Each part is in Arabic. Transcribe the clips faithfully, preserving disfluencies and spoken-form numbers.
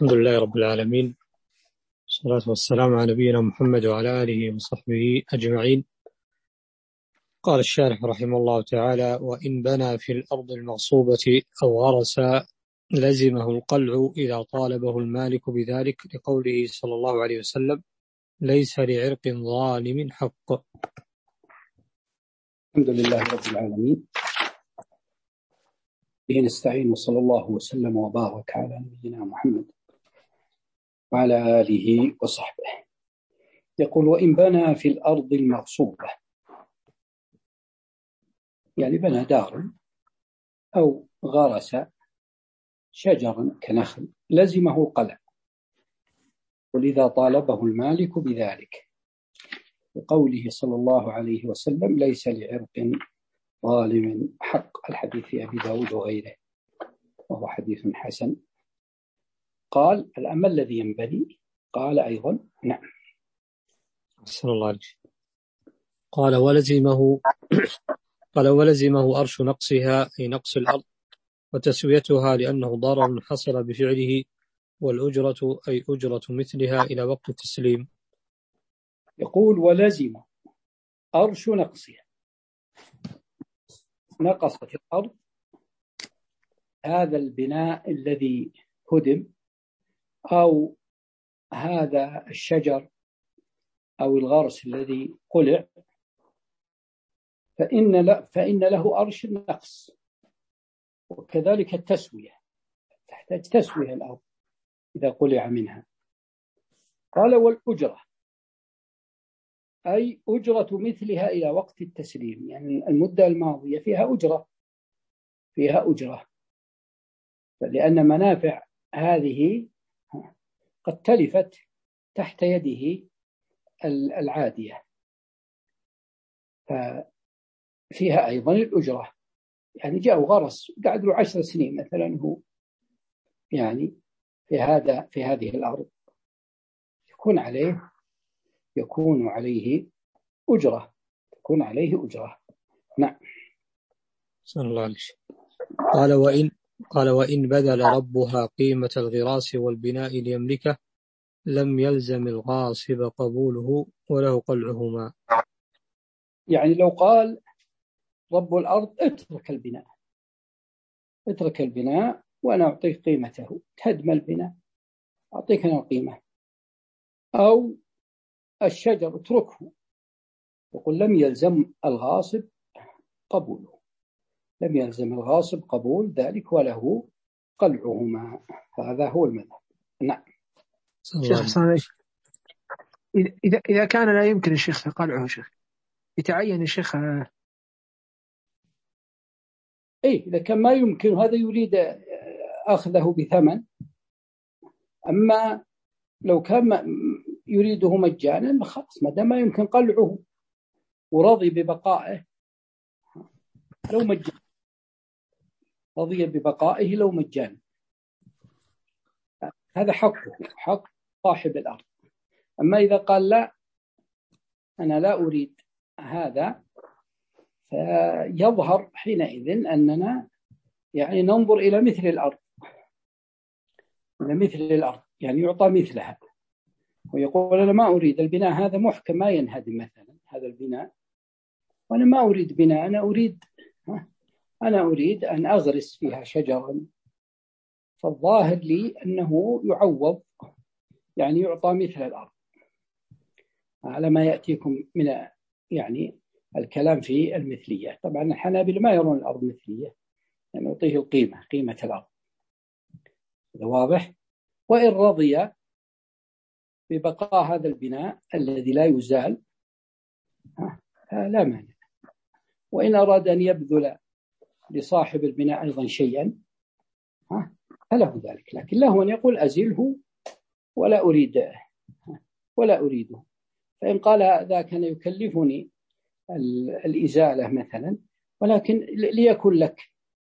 الحمد لله رب العالمين، والصلاة والسلام على نبينا محمد وعلى آله وصحبه أجمعين. قال الشارح رحمه الله تعالى: وإن بنى في الأرض المغصوبة أو غرس لزمه القلع إذا طالبه المالك بذلك، لقوله صلى الله عليه وسلم: ليس لعرق ظالم حق. الحمد لله رب العالمين، به نستعين، وصلى الله وسلم وبارك على نبينا محمد وعلى آله وصحبه. يقول: وإن بنى في الأرض المغصوبة، يعني بنى دار أو غرس شجرا كنخل لزمه القلع، ولذا طالبه المالك بذلك، وقوله صلى الله عليه وسلم: ليس لعرق ظالم حق. الحديث في أبي داود وغيره، وهو حديث حسن. قال: الأما الذي ينبني؟ قال أيضا: نعم. صلى الله عليه وسلم. قال: ولزمه قال ولزمه أرش نقصها، أي نقص الأرض وتسويتها، لأنه ضرر حصل بفعله، والأجرة أي أجرة مثلها إلى وقت التسليم. يقول: ولزم أرش نقصها، نقصت الأرض هذا البناء الذي هدم، أو هذا الشجر أو الغرس الذي قلع، فإن له, فإن له أرش النقص، وكذلك التسوية، تحتاج تسوية الأرض إذا قلع منها. قال: والأجرة أي أجرة مثلها إلى وقت التسليم، يعني المدة الماضية فيها أجرة فيها أجرة لأن منافع هذه قد تلفت تحت يده العادية، ففيها أيضا الأجرة. يعني جاء غرس قعد له عشر سنين مثلا هو يعني في هذا في هذه الأرض، يكون عليه يكون عليه أجرة يكون عليه أجرة نعم. صلى الله عليه وسلم. قال: وإن قال وإن بذل ربها قيمة الغراس والبناء ليملكه، لم يلزم الغاصب قبوله وله قلعهما. يعني لو قال رب الأرض: اترك البناء اترك البناء وأنا أعطيك قيمته، تهدم البناء أعطيك أنا القيمة، أو الشجر اتركه، يقول لم يلزم الغاصب قبوله لم يلزم الغاصب قبول ذلك وله قلعهما. هذا هو المذهب. نعم. شيخ حسن، إذا إذا كان لا يمكن الشيخ قلعه، شيخ يتعين الشيخ. إيه، إذا كان ما يمكن هذا يريد أخذه بثمن، أما لو كان يريده مجانا خلاص، ما دام ما يمكن قلعه ورضي ببقائه لو مجانا رضي ببقائه لو مجانا، هذا حقه، حق صاحب الأرض. أما إذا قال لا، أنا لا أريد هذا، فيظهر حينئذ أننا يعني ننظر إلى مثل الأرض إلى مثل الأرض يعني يعطى مثلها، ويقول: أنا ما أريد البناء هذا محكم ما ينهدم مثلا هذا البناء، وأنا ما أريد بناء، أنا أريد أنا أريد أن أغرس فيها شجرا، فالظاهر لي أنه يعوض، يعني يعطى مثل الأرض، على ما يأتيكم من يعني الكلام في المثلية. طبعا الحنابلة ما يرون الأرض مثلية، يعني يعطيه القيمة قيمة الأرض، هذا واضح. وإن رضي ببقاء هذا البناء الذي لا يزال لا مانع، وإن أراد أن يبذل لصاحب البناء أيضا شيئا فله ذلك، لكن له أن يقول: أزله ولا أريد ولا أريده. فإن قال: هذا كان يكلفني الإزالة مثلا، ولكن ليكن لك،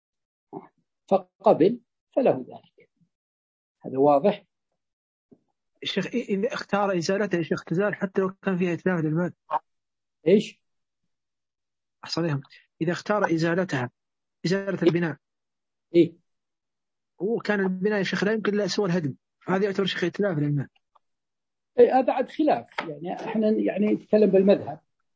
فقبل، فله ذلك. هذا واضح. الشيخ إذا اختار إزالته يا شيخ تزال حتى لو كان فيها إتلاف للمال. إيش؟ أحسنهم. إذا اختار إزالتها، إزالة البناء، إيه؟ هو كان البناء يا شيخ لا يمكن لا سوى الهدم، هذا يعتبر شيخ ائتلاف للمال. هذا عاد خلاف، يعني احنا يعني نتكلم بالمذهب.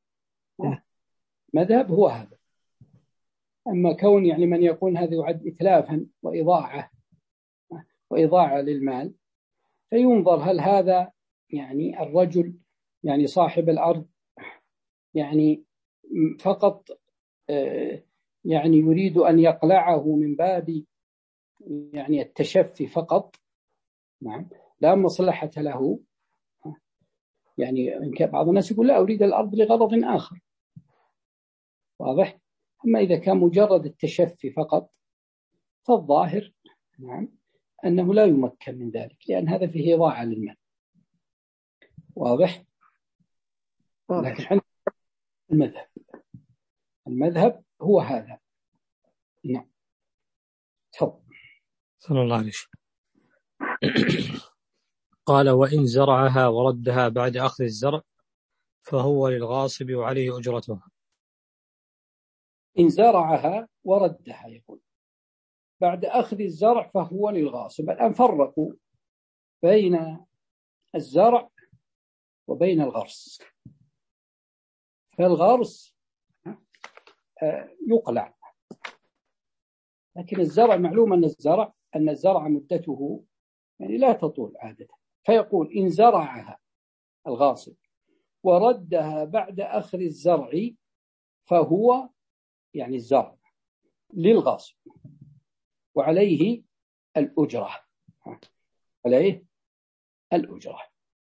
مذهب هو هذا. أما كون يعني من يقول هذا يعد إتلافا وإضاعة وإضاعة للمال، فينظر هل هذا يعني الرجل يعني صاحب الأرض يعني فقط يعني يريد أن يقلعه من باب يعني التشفي فقط، نعم، لا مصلحة له. يعني بعض الناس يقول لا أريد الأرض لغرض آخر، واضح. أما إذا كان مجرد التشفي فقط فالظاهر نعم أنه لا يمكن من ذلك، لأن هذا فيه إضاعة للمال، واضح. لكن عند المذهب المذهب هو هذا. نعم تفضل. صلى الله عليه وسلم. قال وإن زرعها وردها بعد أخذ الزرع فهو للغاصب وعليه أجرتها. إن زرعها وردها يقول بعد أخذ الزرع فهو للغاصب. الآن فرقوا بين الزرع وبين الغرس. فالغرس يقلع، لكن الزرع معلوم أن الزرع أن الزرع مدته يعني لا تطول عادة. فيقول إن زرعها الغاصب وردها بعد أخذ الزرع فهو يعني الزرع للغاصب وعليه الأجرة، عليه الأجرة.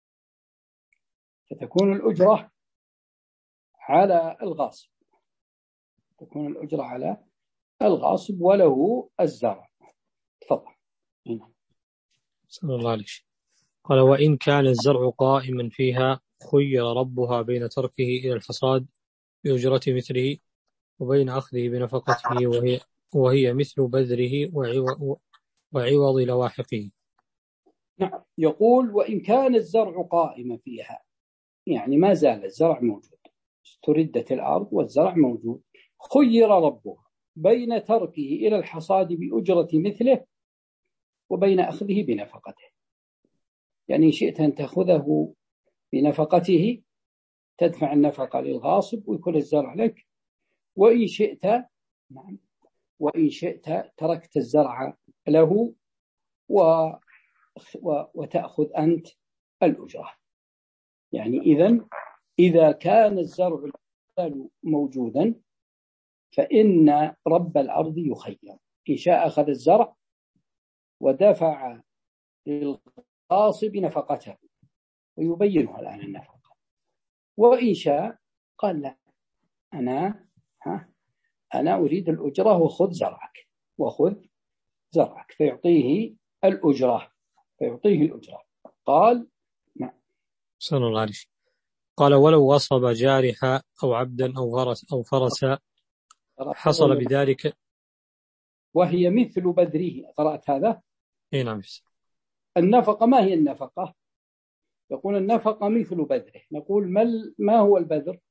فتكون الأجرة على الغاصب، تكون الأجرة على الغاصب وله الزرع. تفضل. صلى الله عليه وسلم. قال وإن كان الزرع قائما فيها خير ربها بين تركه إلى الحصاد بأجرة مثله وبين أخذه بنفقته وهي, وهي مثل بذره وعوض لواحقه. نعم. يقول وإن كان الزرع قائما فيها، يعني ما زال الزرع موجود، استردت الأرض والزرع موجود، خير ربها بين تركه إلى الحصاد بأجرة مثله وبين أخذه بنفقته. يعني إن شئت أن تأخذه بنفقته تدفع النفقة للغاصب ويكون الزرع لك، وإن شئت نعم وإن شئت تركت الزرع له و... و... وتأخذ أنت الأجرة. يعني إذن إذا كان الزرع موجودا فإن رب الأرض يخير، إن شاء أخذ الزرع ودفع للغاصب نفقته ويبينها الآن النفقة، وإن شاء قال لا أنا ها أنا أريد الأجرة وخذ زرعك وخذ زرعك، فيعطيه الأجرة فيعطيه الأجرة. قال نعم. صلى الله عليه وسلم. قال ولو وصب جارحا أو عبدا أو غرس أو فرسا حصل بذلك. وهي مثل بذره. قرأت هذا؟ إيه نعم. النفقة ما هي النفقة؟ يقول النفقة مثل بذره. نقول ما هو البذر؟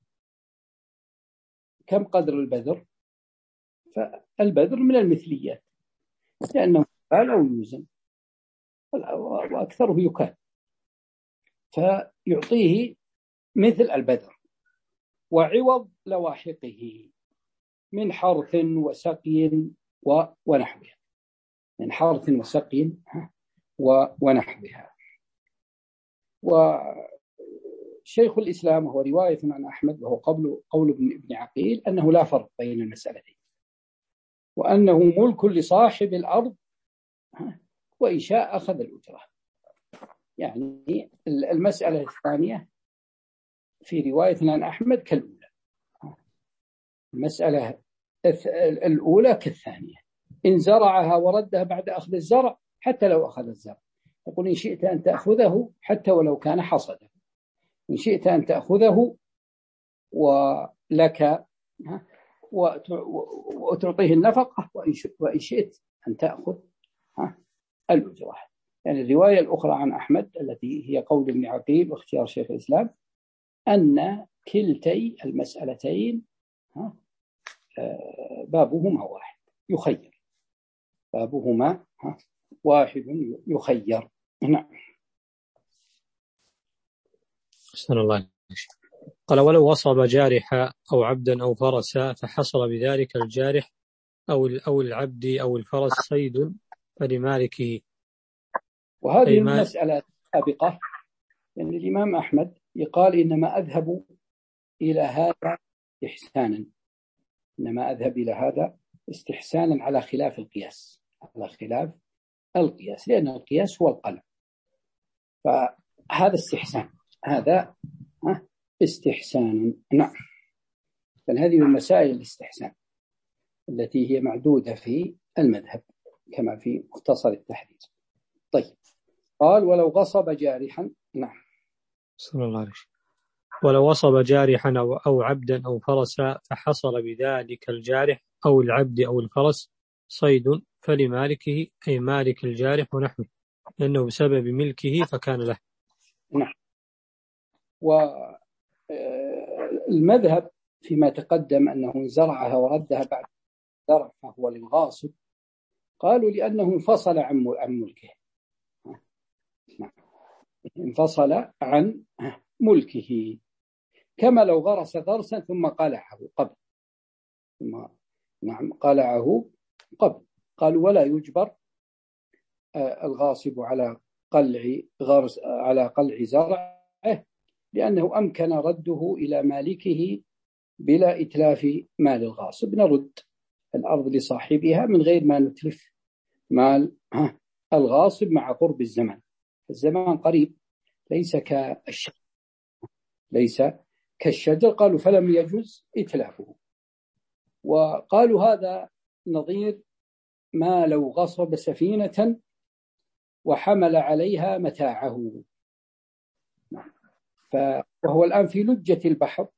كم قدر البذر؟ فالبذر من المثليات لأنه يقال أو يوزن وأكثره يكال، فيعطيه مثل البذر وعوض لواحقه من حرث وسقي ونحوها، من حرث وسقي ونحوها. وشيخ الإسلام هو رواية عن أحمد وهو قول قول ابن عقيل أنه لا فرق بين المسألتين، وأنه ملك لصاحب الأرض وإن شاء أخذ الأجرة. يعني المسألة الثانية في رواية عن أحمد كالأولى، المسألة الأولى كالثانية. إن زرعها وردها بعد أخذ الزرع حتى لو أخذ الزرع، يقول إن شئت أن تأخذه حتى ولو كان حصده، إن شئت أن تأخذه ولك وتعطيه النفقة، وإن شئت أن تأخذ الأجرة. يعني الرواية الأخرى عن أحمد التي هي قول ابن عقيل واختيار شيخ الإسلام أن كلتي المسألتين بابهما واحد يخير، بابهما واحد يخير. نعم. أحسن الله. قال ولو وصب جارحا أو عبدا أو فرسا فحصل بذلك الجارح أو أو العبد أو الفرس صيد فلمالكه. وهذه المسألة سابقة، لأن يعني الإمام أحمد يقال إنما أذهب إلى هذا استحسانا، إنما أذهب إلى هذا استحسانا على خلاف القياس، على خلاف القياس، لأن القياس هو القلع. فهذا استحسان، هذا استحسان. نعم. فهذه من مسائل الاستحسان التي هي معدودة في المذهب كما في مختصر التحرير. طيب، قال ولو غصب جارحا. نعم. صلى الله عليه وسلم. ولو وصب جارحا أو, أو عبدا أو فرسا فحصل بذلك الجارح أو العبد أو الفرس صيد فلمالكه، أي مالك الجارح ونحوه، لأنه بسبب ملكه فكان له. نعم. والمذهب فيما تقدم أنه زرعها وردها بعد زرع فهو للغاصب، قالوا لأنه انفصل عن ملكه. نعم. انفصل عن ملكه، كما لو غرس غرسا ثم قلعه قبل، ثم نعم قلعه قبل. قالوا ولا يجبر الغاصب على قلع غرس على قلع زرعه، لأنه أمكن رده إلى مالكه بلا إتلاف مال الغاصب. نرد الأرض لصاحبها من غير ما نتلف مال الغاصب مع قرب الزمان. الزمان قريب، ليس كالشجر، ليس كالشجر. قالوا فلم يجوز إتلافه. وقالوا هذا نظير ما لو غصب سفينة وحمل عليها متاعه، فهو الآن في لجة البحر،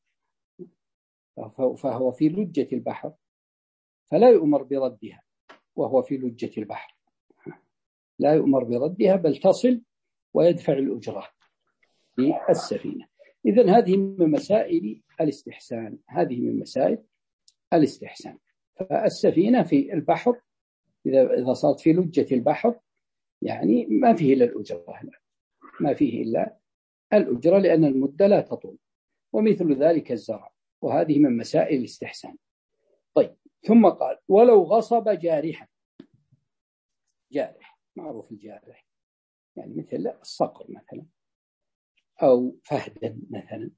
فهو في لجة البحر فلا يؤمر بردها، وهو في لجة البحر لا يؤمر بردها، بل تصل ويدفع الأجرة للسفينة. إذن هذه من مسائل الاستحسان، هذه من مسائل الاستحسان. فالسفينة في البحر إذا إذا صارت في لجة البحر يعني ما فيه إلا الأجرة، ما فيه إلا الأجرة، لأن المدة لا تطول. ومثل ذلك الزرع، وهذه من مسائل الاستحسان. طيب، ثم قال ولو غصب جارحا. جارح معروف الجارح، يعني مثل الصقر مثلا، أو فهدا مثلا،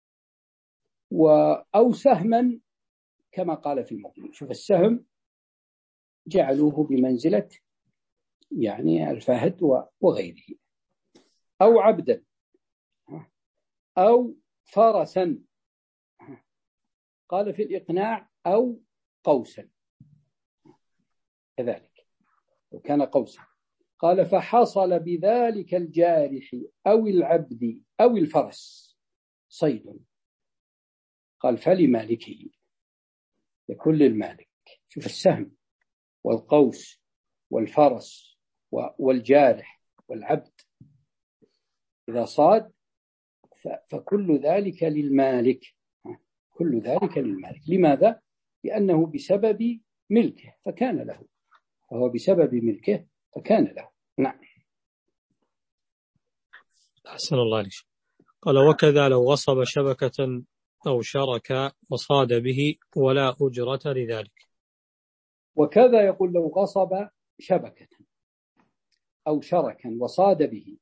أو سهما كما قال في المغني. شوف السهم جعلوه بمنزلة يعني الفهد وغيره، أو عبدا، أو فرسا، قال في الإقناع أو قوسا كذلك، وكان قوسا. قال فحصل بذلك الجارح أو العبد أو الفرس صيد، قال فلمالكه، يكون للمالك. شوف السهم والقوس والفرس والجارح والعبد إذا صاد فكل ذلك للمالك، كل ذلك للمالك. لماذا؟ لأنه بسبب ملكه فكان له، فهو بسبب ملكه فكان له. نعم. أحسن الله عليك. قال وكذا لو غصب شبكة أو شرك وصاد به ولا أجرة لذلك. وكذا يقول لو غصب شبكة أو شركا وصاد به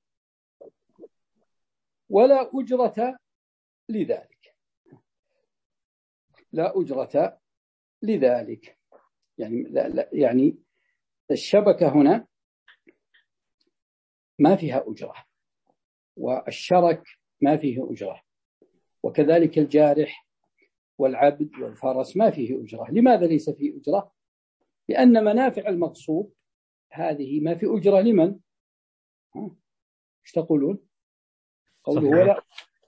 ولا أجرة لذلك، لا أجرة لذلك، يعني لا لا يعني الشبكة هنا ما فيها أجرة، والشرك ما فيه أجرة، وكذلك الجارح والعبد والفرس ما فيه أجرة. لماذا ليس فيه أجرة؟ لأن منافع المغصوب هذه ما في أجرة لمن؟ ايش تقولون؟ قوله ولا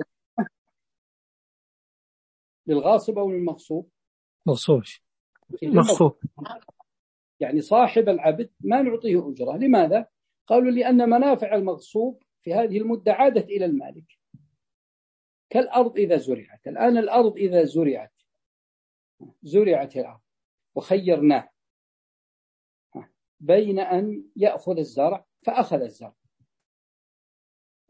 للغاصب أو للمغصوب؟ مغصوب. مغصوب يعني صاحب العبد ما نعطيه أجرة. لماذا؟ قالوا لأن منافع المغصوب في هذه المدة عادت إلى المالك، كالأرض إذا زرعت. الآن الأرض إذا زرعت زرعت الأرض وخيرناه بين أن يأخذ الزرع فأخذ الزرع،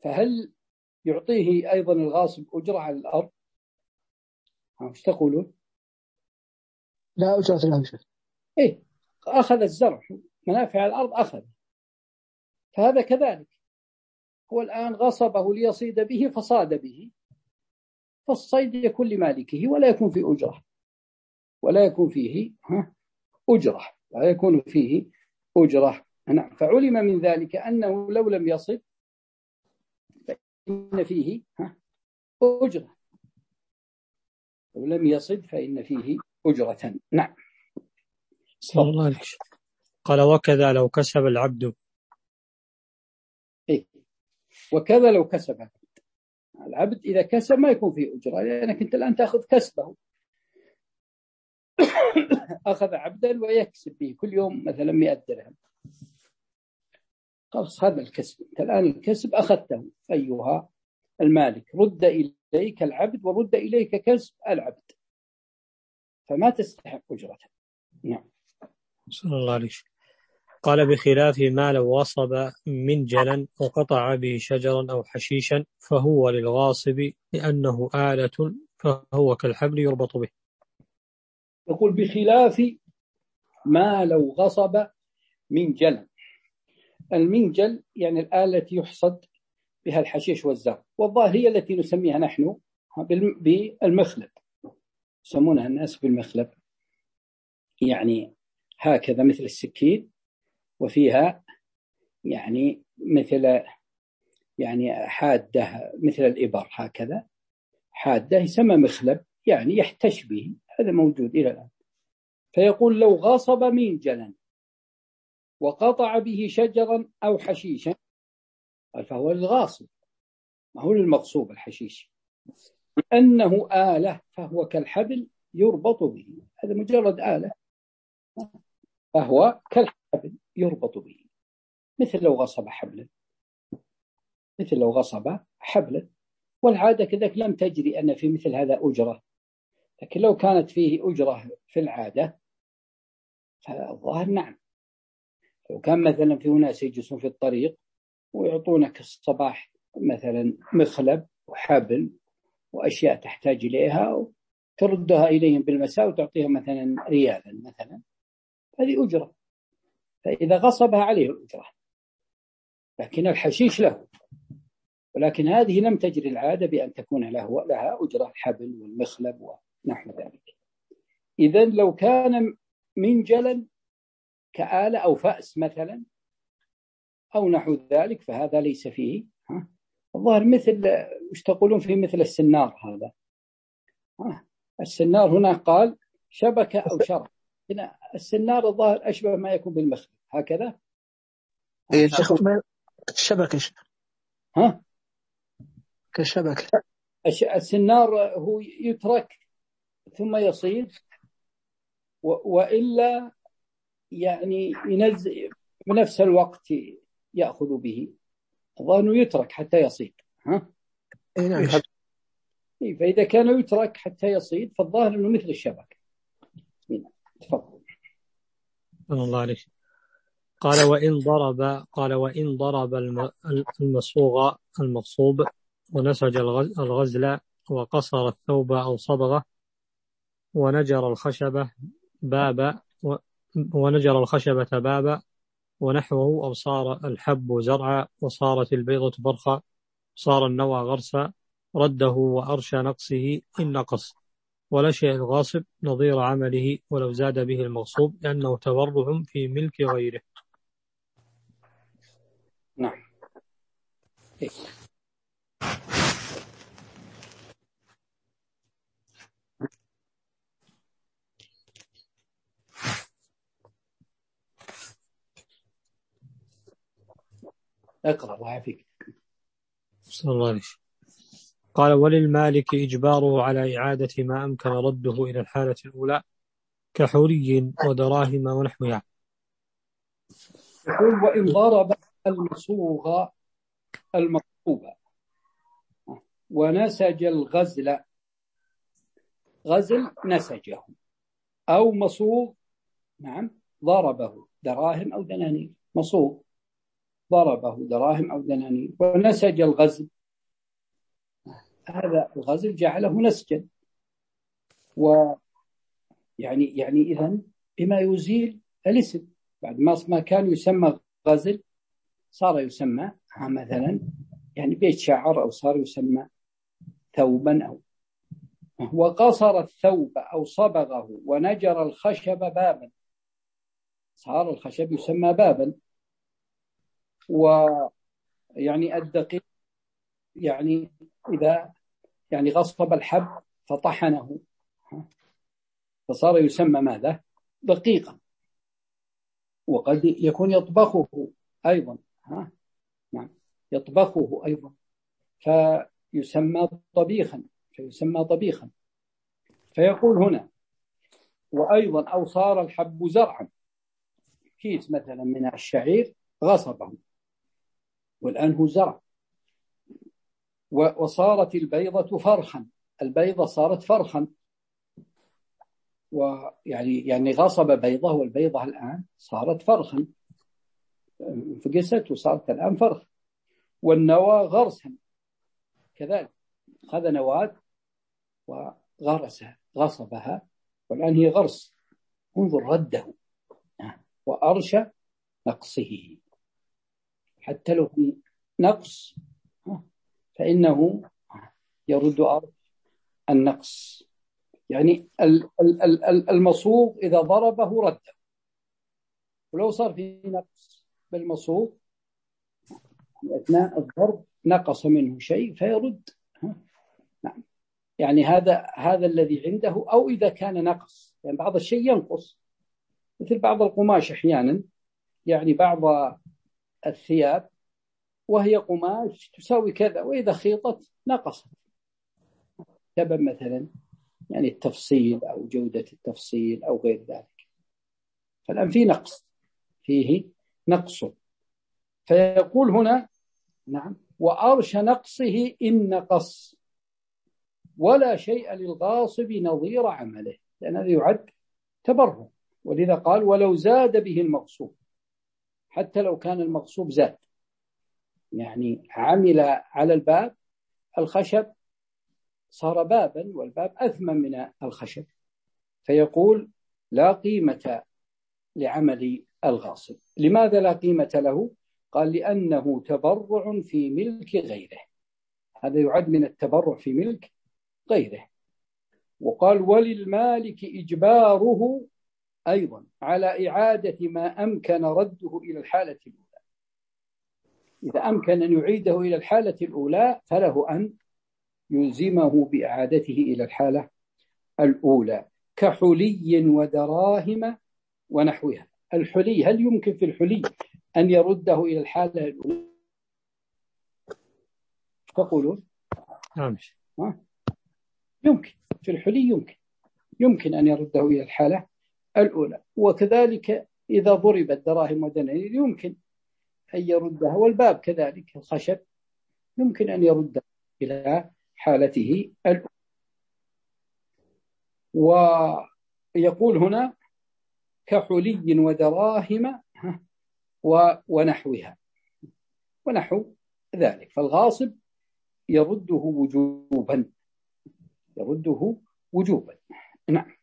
فهل يعطيه أيضا الغاصب أجرة على الأرض؟ وش تقولون؟ لا أجرة له شيء. إيه، أخذ الزرع منافع الأرض أخذ، فهذا كذلك. هو الآن غصبه ليصيد به فصاد به، فالصيد يكون لمالكه ولا يكون فيه أجرة، ولا يكون فيه أجرة لا يكون فيه أجرة. نعم. فعلم من ذلك أنه لو لم يصد فإن فيه أجرة، لو لم يصد فإن فيه أجرة. نعم. الله قال وكذا لو كسب العبد. إيه؟ وكذا لو كسب العبد. العبد إذا كسب ما يكون فيه أجرة، لأنك أنت الآن تأخذ كسبه. أخذ عبدا ويكسب به كل يوم مثلا مئة درهم، خلاص هذا الكسب. أنت الآن الكسب أخذته أيها المالك، رد إليك العبد ورد إليك كسب العبد، فما تستحق أجرة. نعم. صلى الله عليه وسلم. قال بخلاف ما لو وصب منجلا وقطع به شجرا أو حشيشا فهو للغاصب لأنه آلة فهو كالحبل يربط به. يقول بخلاف ما لو غصب منجلا. المنجل يعني الآلة التي يحصد بها الحشيش والزرع، والظاهر هي التي نسميها نحن بالمخلب، يسمونها الناس بالمخلب، يعني هكذا مثل السكين وفيها يعني مثل يعني حادة مثل الإبر، هكذا حادة يسمى مخلب، يعني يحتش به. هذا موجود إلى الآن. فيقول لو غصب منجلا وقطع به شجرا أو حشيشا فهو الغاصب، ما هو للمغصوب الحشيش، لأنه آلة فهو كالحبل يربط به. هذا مجرد آلة فهو كالحبل يربط به، مثل لو غصب حبلا، مثل لو غصب حبلا. والعادة كذلك لم تجري أن في مثل هذا أجرة، لكن لو كانت فيه أجرة في العادة فالظاهر نعم. لو كان مثلا في ناس يجلسون في الطريق ويعطونك الصباح مثلا مخلب وحبل وأشياء تحتاج إليها تردها إليهم بالمساء وتعطيهم مثلا ريالا مثلا، هذه أجرة، فإذا غصبها عليه الأجرة. لكن الحشيش له، ولكن هذه لم تجري العادة بأن تكون له لها أجرة، الحبل والمخلب ونحو ذلك. إذن لو كان منجلا كآلة أو فأس مثلا أو نحو ذلك فهذا ليس فيه الظاهر مثل مش تقولون فيه مثل السنار. هذا السنار هنا قال شبكة أو شرع، هنا السنار الظاهر أشبه ما يكون بالمخلب هكذا. إيه الشبكة ها كالشبكة. السنار هو يترك ثم يصيد، وإلا يعني ينزل بنفس الوقت يأخذ به، الظاهر يترك حتى يصيد. ها إيه نعم. فإذا كان يترك حتى يصيد فالظاهر أنه مثل الشبكة. تفضل. الله عليك. قال وإن ضرب قال وإن ضرب المصوغ المغصوب ونسج الغزل وقصر الثوب أو صبغه ونجر الخشبة بابا ونجر الخشبة بابا ونحوه، أو صار الحب زرعا وصارت البيضة برخا صار النوى غرسا رده وأرشى نقصه إن نقص، ولا شيء الغاصب نظير عمله ولو زاد به المغصوب لأنه تورع في ملك غيره. نعم. اقرأ الله يعافيك. صلى الله عليه وسلم. قال وللمالك إجباره على إعادة ما أمكن رده إلى الحالة الأولى كحوري ودراهم ونحوها. يقول وإن ضرب المصوغ المطلوبة ونسج الغزل، غزل نسجه أو مصوغ، نعم ضربه دراهم أو دنانير، مصوغ ضربه دراهم أو دنانير. ونسج الغزل، هذا الغزل جعله نسجا، ويعني يعني إذن بما يزيل الاسم، بعد ما كان يسمى غزل صار يسمى مثلا يعني بيت شعر، أو صار يسمى ثوبا، أو وقصر الثوب أو صبغه ونجر الخشب بابا، صار الخشب يسمى بابا. ويعني الدقيق يعني إذا يعني غصب الحب فطحنه فصار يسمى ماذا؟ دقيقا. وقد يكون يطبخه أيضا، ها نعم يطبخه أيضا فيسمى طبيخا، فيسمى طبيخا. فيقول هنا وأيضا أو صار الحب زرعا، كيس مثلا من الشعير غصبه والآن هو زرع. وصارت البيضة فرخا، البيضة صارت فرخا، ويعني يعني غصب بيضة والبيضة الآن صارت فرخا، فقست وصارت الآن فرخ. والنوى غرسا كذلك، خذ نواة وغرسها غصبها والآن هي غرس. انظر رده وأرشى نقصه، حتى لو في نقص فإنه يرد أرش النقص. يعني المصوغ إذا ضربه رده، ولو صار في نقص بالمصوغ أثناء الضرب نقص منه شيء فيرد. نعم يعني هذا هذا الذي عنده. أو إذا كان نقص، يعني بعض الشيء ينقص، مثل بعض القماش أحيانا، يعني بعض الثياب وهي قماش تساوي كذا، وإذا خيطت نقصت سبب مثلا يعني التفصيل أو جودة التفصيل أو غير ذلك، فالآن في نقص، فيه نقص. فيقول هنا نعم وأرش نقصه إن نقص ولا شيء للغاصب نظير عمله، لأن هذا يعد تبرع. ولذا قال ولو زاد به المغصوب، حتى لو كان المغصوب زاد، يعني عمل على الباب الخشب صار بابا والباب أثمن من الخشب، فيقول لا قيمة لعمل الغاصب. لماذا لا قيمة له؟ قال لأنه تبرع في ملك غيره، هذا يعد من التبرع في ملك غيره. وقال وللمالك إجباره أيضا على إعادة ما أمكن رده إلى الحالة الأولى. إذا أمكن أن يعيده إلى الحالة الأولى فله أن يلزمه بإعادته إلى الحالة الأولى، كحلي ودراهم ونحوها. الحلي، هل يمكن في الحلي أن يرده إلى الحالة الأولى؟ تقولون نعم يمكن في الحلي، يمكن يمكن أن يرده إلى الحالة الأولى. وكذلك إذا ضربت دراهم ودنانير يمكن أن يردها، والباب كذلك الخشب يمكن أن يرده إلى حالته الأولى. ويقول هنا كحلي ودراهم ونحوها ونحو ذلك. فالغاصب يرده وجوبا، يرده وجوبا. نعم.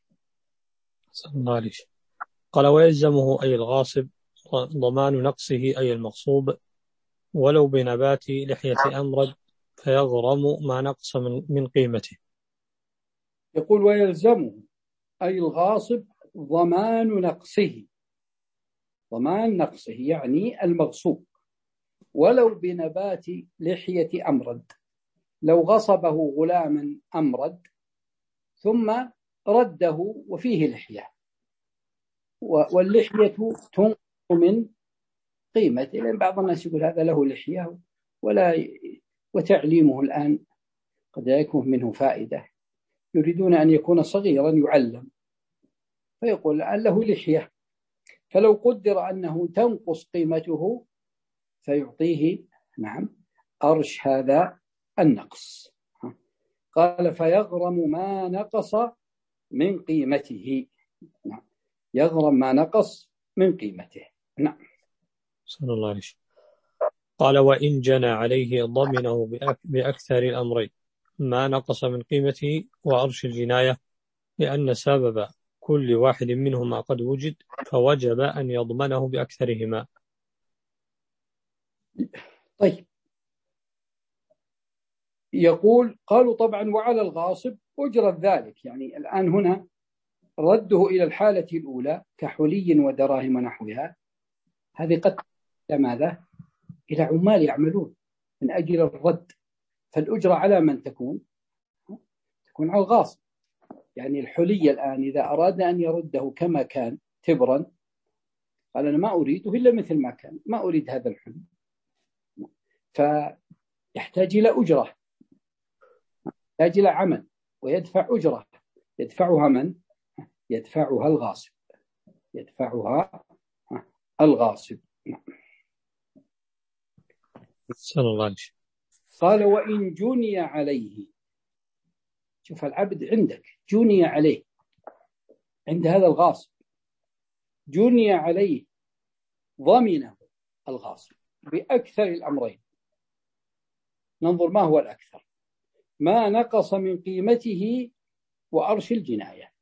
قال ويلزمه أي الغاصب ضمان نقصه أي المغصوب ولو بنبات لحية أمرد فيغرم ما نقص من, من قيمته. يقول ويلزمه أي الغاصب ضمان نقصه، ضمان نقصه يعني المغصوب ولو بنبات لحية أمرد. لو غصبه غلاما أمرد ثم رده وفيه لحية، واللحية تنقص من قيمته، لأن بعض الناس يقول هذا له لحية ولا وتعليمه الآن قد يكون منه فائدة، يريدون أن يكون صغيرا يعلم، فيقول الآن له لحية، فلو قدر أنه تنقص قيمته فيعطيه نعم أرش هذا النقص. قال فيغرم ما نقص من قيمته، نعم يغرم ما نقص من قيمته. نعم. صلى الله عليه وسلم. قال وإن جنى عليه ضمنه بأكثر الأمرين ما نقص من قيمته وأرش الجناية، لأن سبب كل واحد منهما قد وجد، فوجب أن يضمنه بأكثرهما. طيب، يقول قالوا طبعا وعلى الغاصب أجرت ذلك، يعني الآن هنا رده إلى الحالة الأولى كحلي ودراهم ونحوها، هذه قد ماذا؟ إلى عمال يعملون من أجل الرد، فالأجرة على من تكون؟ تكون على الغاصب. يعني الحلي الآن إذا أراد أن يرده كما كان تبرا، قال أنا ما أريده إلا مثل ما كان، ما أريد هذا الحلي، فيحتاج إلى أجرة، يحتاج إلى عمل، ويدفع أجرة. يدفعها من؟ يدفعها الغاصب، يدفعها الغاصب. صلى الله عليه وسلم. قال وإن جني عليه، شوف العبد عندك جني عليه عند هذا الغاصب، جني عليه ضمنه الغاصب بأكثر الأمرين. ننظر ما هو الأكثر، ما نقص من قيمته وأرش الجناية.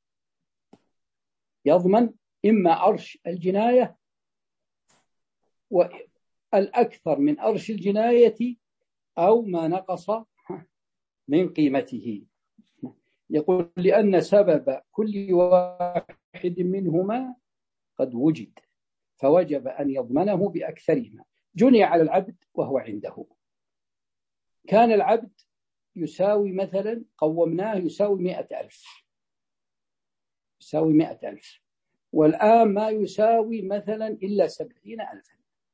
يضمن إما أرش الجناية والأكثر من أرش الجناية أو ما نقص من قيمته. يقول لأن سبب كل واحد منهما قد وجد، فوجب أن يضمنه بأكثرهما. جني على العبد وهو عنده، كان العبد يساوي مثلا، قومناه يساوي مئة ألف، يساوي مئة ألف، والآن ما يساوي مثلا إلا سبعين ألفا.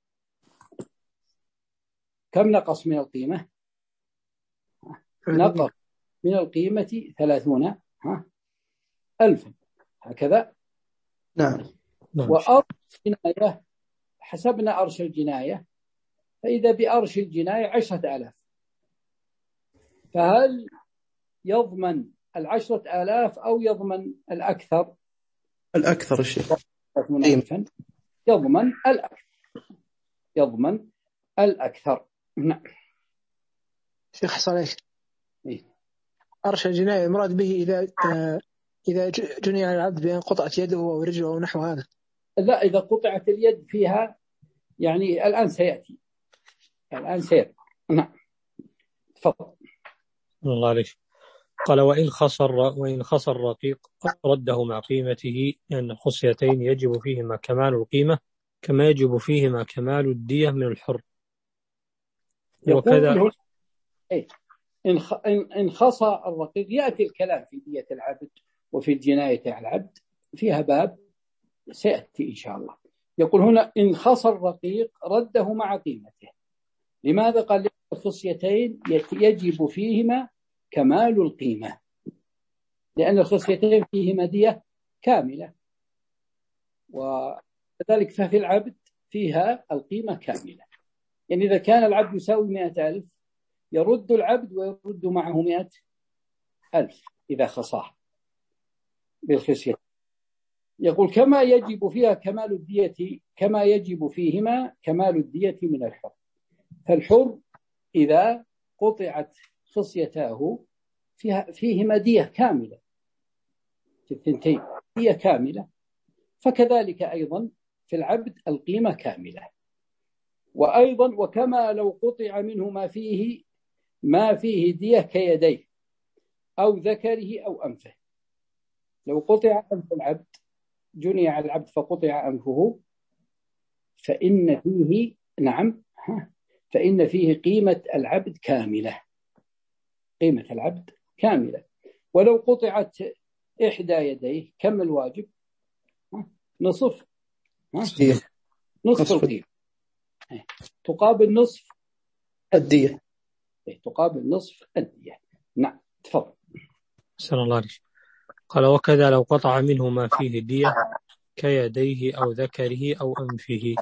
كم نقص من القيمة؟ نقص من القيمة ثلاثون ألفا، هكذا. نعم. وأرش الجناية، حسبنا أرش الجناية، فإذا بأرش الجناية عشرة آلاف، فهل يضمن العشرة آلاف أو يضمن الأكثر؟ الأكثر الشيخ. يضمن الأكثر، يضمن الأكثر. نعم. شيخ صالح، أرش الجناية المراد به إذا إذا جني على العبد بأن قطعت يده أو رجله أو نحو هذا؟ لا، إذا قطعت اليد فيها، يعني الآن سيأتي، الآن سيأتي. نعم، تفضل. الله عليك. قال وإن خسر وإن خسر الرقيق رده مع قيمته، لأن الخصيتين يجب فيهما كمال القيمة كما يجب فيهما كمال الدية من الحر. وكذا إن خسر الرقيق، يأتي الكلام في دية العبد وفي الجناية على العبد، فيها باب سيأتي إن شاء الله. يقول هنا إن خسر الرقيق رده مع قيمته. لماذا؟ قال لأن الخصيتين يجب فيهما كمال القيمة، لأن الخصيتين فيهما دية كاملة، وكذلك ففي العبد فيها القيمة كاملة. يعني إذا كان العبد يساوي مئة ألف، يرد العبد ويرد معه مئة ألف إذا خصاه بالخصية. يقول كما يجب فيها كمال الدية كما يجب فيهما كمال الدية من الحر. فالحر إذا قطعت خصيتاه فيها فيهما دية كاملة، في الثنتين دية كاملة، فكذلك أيضا في العبد القيمة كاملة. وأيضا وكما لو قطع منه ما فيه ما فيه دية كيديه أو ذكره أو أنفه. لو قطع أنف العبد، جني على العبد فقطع أنفه، فإن فيه نعم فإن فيه قيمة العبد كاملة، قيمة العبد كاملة. ولو قطعت إحدى يديه كم الواجب؟ نصف نصف القيمة، تقابل نصف الدية، تقابل نصف الدية. نعم، تفضل. صلى الله عليه وسلم. قال وكذا لو قطع منه ما فيه دية كيديه أو ذكره أو أنفه.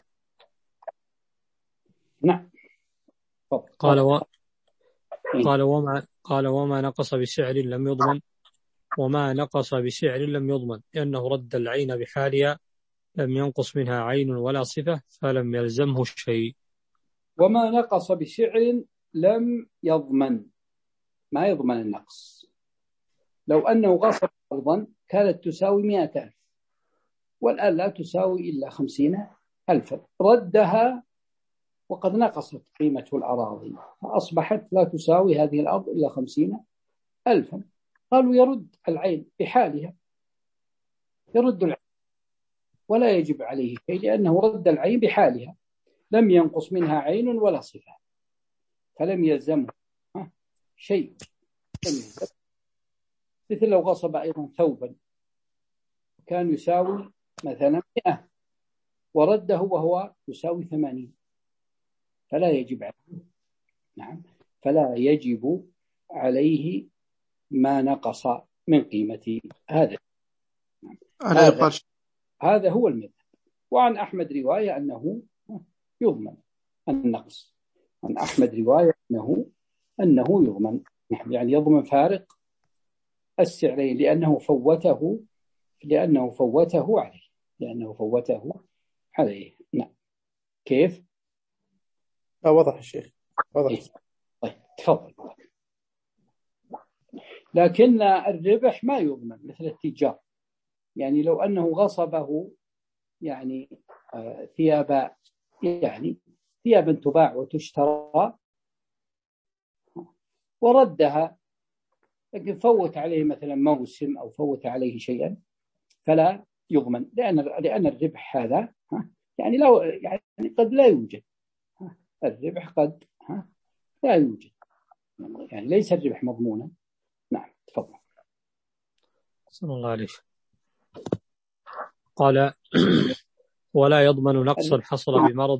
نعم. قال و... قال وما قال وما نقص بسعر لم يضمن، وما نقص بسعر لم يضمن، لأنه رد العين بحالها، لم ينقص منها عين ولا صفة، فلم يلزمه شيء. وما نقص بسعر لم يضمن، ما يضمن النقص. لو أنه غصب أرضا كانت تساوي مئة ألف والآن لا تساوي إلا خمسين ألفا، ردها وقد نقصت قيمة الأراضي فأصبحت لا تساوي هذه الأرض إلا خمسين ألفا. قالوا يرد العين بحالها، يرد العين ولا يجب عليه شيء لأنه رد العين بحالها، لم ينقص منها عين ولا صفة، فلم يلزمه شيء. مثل لو غصب أيضا ثوبا كان يساوي مثلا مئة ورده وهو يساوي ثمانين، فلا يجب عليه، نعم، فلا يجب عليه ما نقص من قيمة هذا. هذا, هذا هو المذهب. وعن أحمد رواية أنه يضمن النقص، عن أحمد رواية أنه أنه يضمن، يعني يضمن فارق السعرين لأنه فوته لأنه فوته عليه لأنه فوته عليه. نعم. كيف؟ لا واضح الشيخ، واضح. إيه؟ طيب تفضل. لكن الربح ما يضمن مثل التجار، يعني لو أنه غصبه يعني ثياب يعني ثيابا تباع وتشترى وردها، لكن فوت عليه مثلا موسم أو فوت عليه شيئا فلا يضمن، لأن لأن الربح هذا يعني لو يعني قد لا يوجد، الربح قد لا يوجد، يعني ليس الربح مضمونا. نعم تفضل. صلى الله عليه. قال ولا يضمن نقصا حصل بمرض.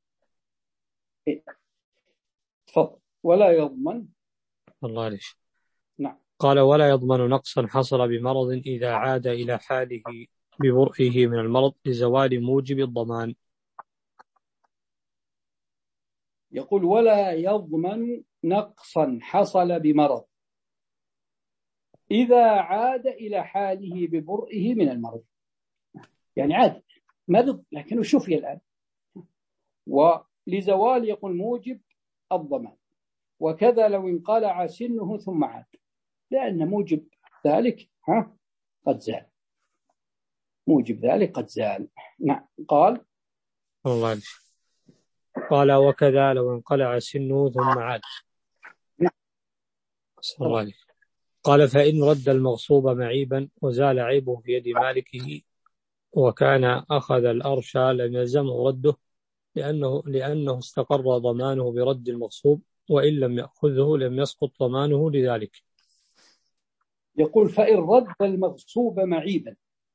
تفضل. ولا يضمن. الله عليه. نعم. قال ولا يضمن نقصا حصل بمرض إذا عاد إلى حاله ببرئه من المرض لزوال موجب الضمان. يقول ولا يضمن نقصا حصل بمرض إذا عاد إلى حاله ببرئه من المرض، يعني عاد مرض لكنه شفي الآن، ولزوال يقول موجب الضمان، وكذا لو انقلع سنه ثم عاد، لأن موجب ذلك ها قد زال، موجب ذلك قد زال. نعم. قال الله عليه. قال وكذا لو انقلع سنه ثم عاد. صلى الله عليه. قال فإن رد المغصوب معيبا وزال عيبه في يد مالكه وكان أخذ الأرش لم يلزمه رده لأنه, لأنه استقر ضمانه برد المغصوب، وإن لم يأخذه لم يسقط ضمانه لذلك. يقول فإن رد المغصوب معيبا،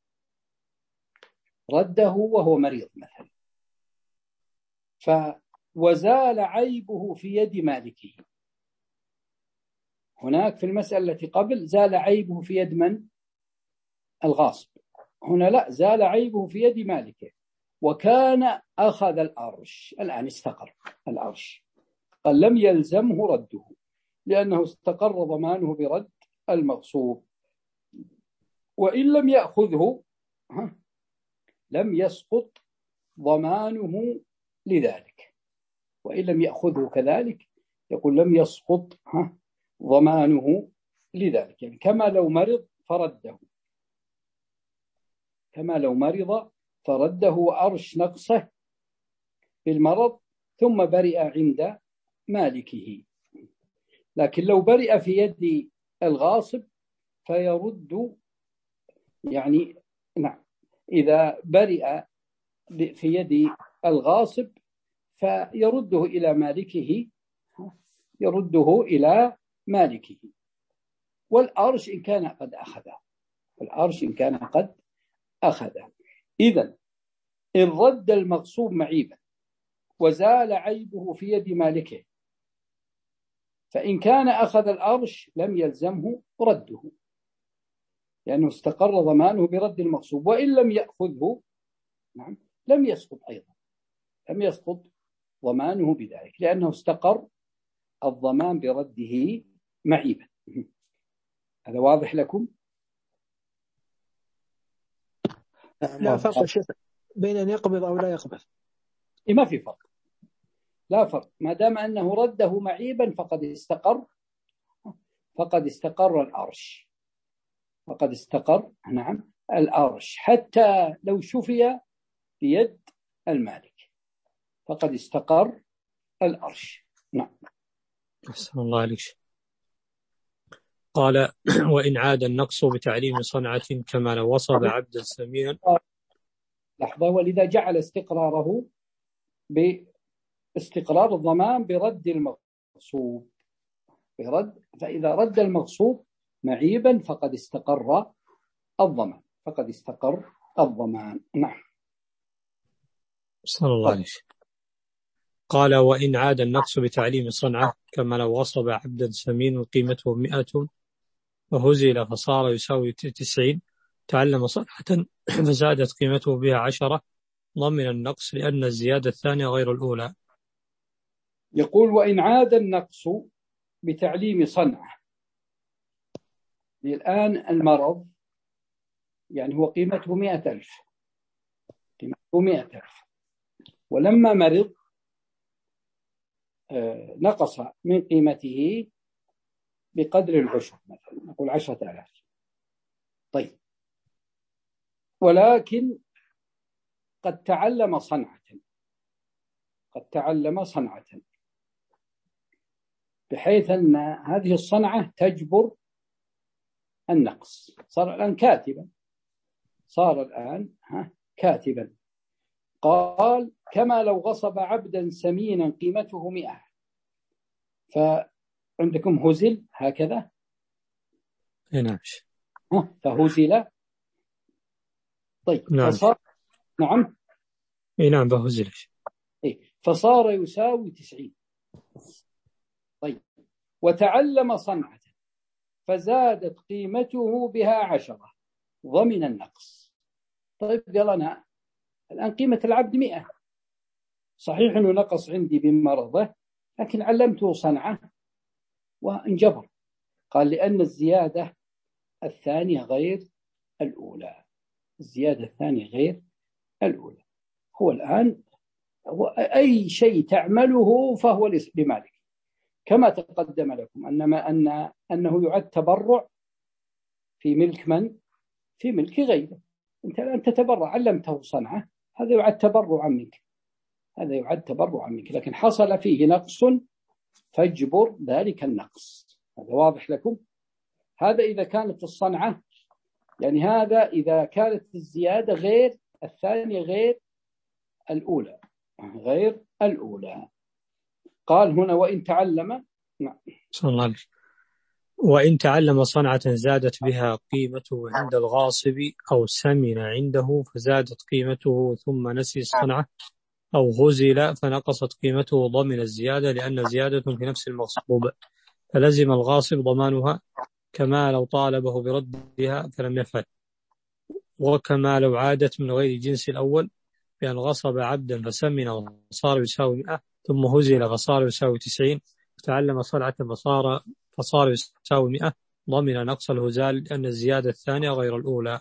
رده وهو مريض مثلا، فوزال عيبه في يد مالكه، هناك في المسألة التي قبل زال عيبه في يد من؟ الغاصب، هنا لا، زال عيبه في يد مالكه وكان أخذ الأرش، الآن استقر الأرش، قال لم يلزمه رده لأنه استقر ضمانه برد المغصوب، وإن لم يأخذه لم يسقط ضمانه لذلك، وإن لم يأخذه كذلك يقول لم يسقط ضمانه لذلك، يعني كما لو مرض فرده، كما لو مرض فرده وأرش نقصه بالمرض ثم برئ عند مالكه. لكن لو برئ في يد الغاصب فيرد، يعني نعم، إذا برئ في يد الغاصب فيرده إلى مالكه، يرده إلى مالكه، والأرش إن كان قد أخذه، والأرش إن كان قد أخذه. إذن إن رد المغصوب معيبا وزال عيبه في يد مالكه، فإن كان أخذ الأرش لم يلزمه رده لأنه استقر ضمانه برد المغصوب، وإن لم يأخذه نعم لم يسقط أيضا، لم يسقط ضمانه بذلك لأنه استقر الضمان برده معيبا. هذا واضح لكم؟ لا فرق الشيخ بين أن يقبض أو لا يقبض. ما في فرق، لا فرق، ما دام أنه رده معيبا فقد استقر فقد استقر الأرش، فقد استقر نعم الأرش، حتى لو شفي بيد المالك فقد استقر الأرش. نعم. أحسن الله عليك. قال وإن عاد النقص بتعليم صنعة كما لو وصب عبدا سمينا. لحظة. ولذا جعل استقراره باستقرار الضمان برد المغصوب، برد، فإذا رد المغصوب معيبا فقد استقر الضمان، فقد استقر الضمان. نعم. صلى الله عليه. قال وإن عاد النقص بتعليم صنعة كما لو وصب عبدا سمين قيمته مئة وهزل فصار يساوي تسعين، تعلم صنعة فزادت قيمته بها عشرة، ضمن النقص لأن الزيادة الثانية غير الأولى. يقول وإن عاد النقص بتعليم صنعة، الآن المرض يعني هو قيمته مئة ألف، قيمته مئة ألف، ولما مرض آه نقص من قيمته بقدر العشر، مثلا نقول عشرة آلاف. طيب، ولكن قد تعلم صنعة، قد تعلم صنعة بحيث أن هذه الصنعة تجبر النقص، صار الآن كاتبا، صار الآن ها كاتبا. قال كما لو غصب عبدا سمينا قيمته مئة، فعندكم هزل هكذا، نعم فهزل. طيب نعم فصار نعم إيه نعم بهزل إيه فصار يساوي تسعين. طيب وتعلم صنعة فزادت قيمته بها عشرة، ضمن النقص. طيب قال أنا الآن قيمة العبد مئة، صحيح أنه نقص عندي بمرضه لكن علمته صنعة وانجبر. قال لأن الزيادة الثانية غير الأولى، الزيادة الثانية غير الأولى. هو الآن هو أي شيء تعمله فهو لمالك، كما تقدم لكم أنما أن أنه يعد تبرع في ملك من؟ في ملك غيره. أنت الآن تتبرع، علمته صنعة، هذا يعد تبرعا منك، هذا يعد تبرعا منك، لكن حصل فيه نقص فاجبر ذلك النقص. هذا واضح لكم؟ هذا إذا كانت الصنعة، يعني هذا إذا كانت الزيادة غير الثانية غير الأولى، غير الأولى. قال هنا وإن تعلم نعم. صلى الله عليه. وإن تعلم صنعة زادت بها قيمته عند الغاصب أو سمن عنده فزادت قيمته ثم نسي الصنعة أو غزل فنقصت قيمته، ضمن الزيادة لأن زيادة في نفس المغصوب، فلزم الغاصب ضمانها كما لو طالبه بردها فلم يفعل، وكما لو عادت من غير جنس الأول بأن غصب عبدا فسمن وصار يساوي مئة ثم هزل فصار يساوي تسعين، تعلم صنعة فصار فصار يساوي مئة، ضمن نقص الهزال لأن الزيادة الثانية غير الأولى.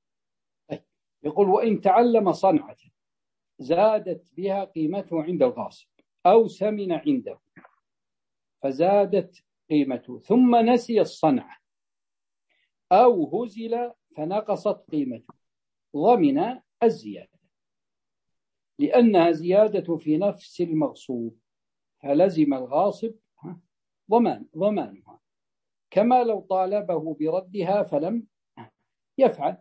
يقول وإن تعلم صنعة زادت بها قيمته عند الغاصب أو سمن عنده فزادت قيمته ثم نسي الصنعة أو هزل فنقصت قيمته، ضمن الزيادة لأنها زيادة في نفس المغصوب، فلزم الغاصب ضمان ضمانها كما لو طالبه بردها فلم يفعل،